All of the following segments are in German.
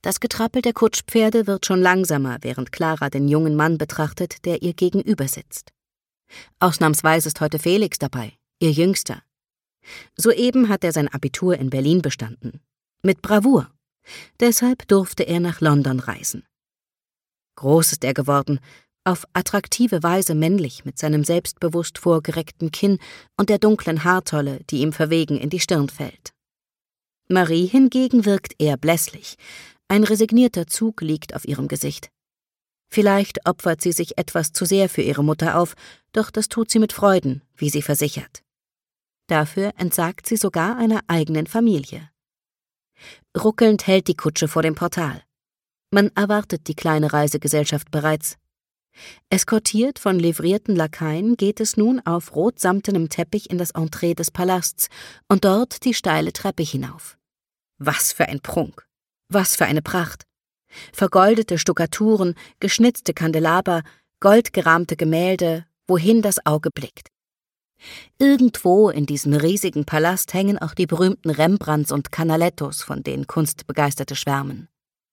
Das Getrappel der Kutschpferde wird schon langsamer, während Clara den jungen Mann betrachtet, der ihr gegenüber sitzt. Ausnahmsweise ist heute Felix dabei, ihr Jüngster. Soeben hat er sein Abitur in Berlin bestanden. Mit Bravour. Deshalb durfte er nach London reisen. Groß ist er geworden, auf attraktive Weise männlich mit seinem selbstbewusst vorgereckten Kinn und der dunklen Haartolle, die ihm verwegen in die Stirn fällt. Marie hingegen wirkt eher blässlich. Ein resignierter Zug liegt auf ihrem Gesicht. Vielleicht opfert sie sich etwas zu sehr für ihre Mutter auf, doch das tut sie mit Freuden, wie sie versichert. Dafür entsagt sie sogar einer eigenen Familie. Ruckelnd hält die Kutsche vor dem Portal. Man erwartet die kleine Reisegesellschaft bereits. Eskortiert von livrierten Lakaien geht es nun auf rotsamtenem Teppich in das Entree des Palasts und dort die steile Treppe hinauf. Was für ein Prunk! Was für eine Pracht! Vergoldete Stuckaturen, geschnitzte Kandelaber, goldgerahmte Gemälde, wohin das Auge blickt. Irgendwo in diesem riesigen Palast hängen auch die berühmten Rembrandts und Canalettos, von denen Kunstbegeisterte schwärmen.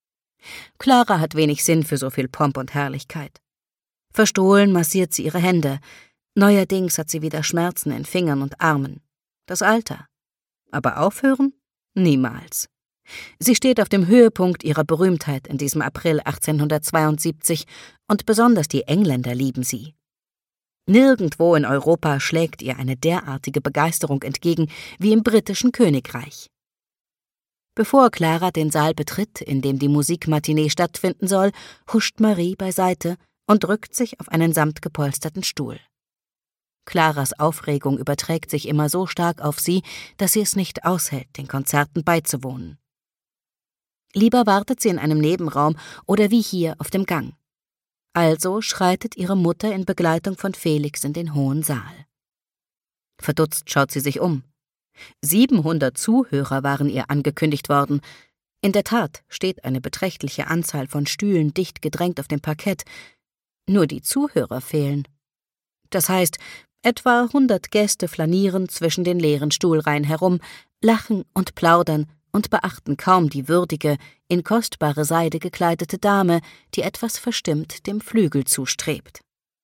Clara hat wenig Sinn für so viel Pomp und Herrlichkeit. Verstohlen massiert sie ihre Hände. Neuerdings hat sie wieder Schmerzen in Fingern und Armen. Das Alter. Aber aufhören? Niemals. Sie steht auf dem Höhepunkt ihrer Berühmtheit in diesem April 1872 und besonders die Engländer lieben sie. Nirgendwo in Europa schlägt ihr eine derartige Begeisterung entgegen wie im britischen Königreich. Bevor Clara den Saal betritt, in dem die Musikmatinee stattfinden soll, huscht Marie beiseite und drückt sich auf einen samtgepolsterten Stuhl. Claras Aufregung überträgt sich immer so stark auf sie, dass sie es nicht aushält, den Konzerten beizuwohnen. Lieber wartet sie in einem Nebenraum oder wie hier auf dem Gang. Also schreitet ihre Mutter in Begleitung von Felix in den hohen Saal. Verdutzt schaut sie sich um. 700 Zuhörer waren ihr angekündigt worden. In der Tat steht eine beträchtliche Anzahl von Stühlen dicht gedrängt auf dem Parkett. Nur die Zuhörer fehlen. Das heißt, etwa 100 Gäste flanieren zwischen den leeren Stuhlreihen herum, lachen und plaudern und beachten kaum die würdige, in kostbare Seide gekleidete Dame, die etwas verstimmt dem Flügel zustrebt.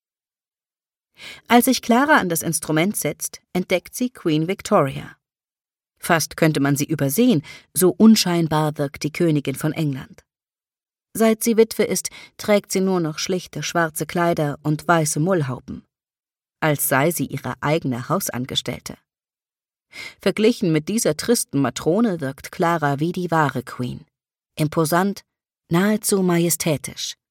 Als sich Clara an das Instrument setzt, entdeckt sie Queen Victoria. Fast könnte man sie übersehen, so unscheinbar wirkt die Königin von England. Seit sie Witwe ist, trägt sie nur noch schlichte schwarze Kleider und weiße Mullhauben. Als sei sie ihre eigene Hausangestellte. Verglichen mit dieser tristen Matrone wirkt Clara wie die wahre Queen. Imposant, nahezu majestätisch.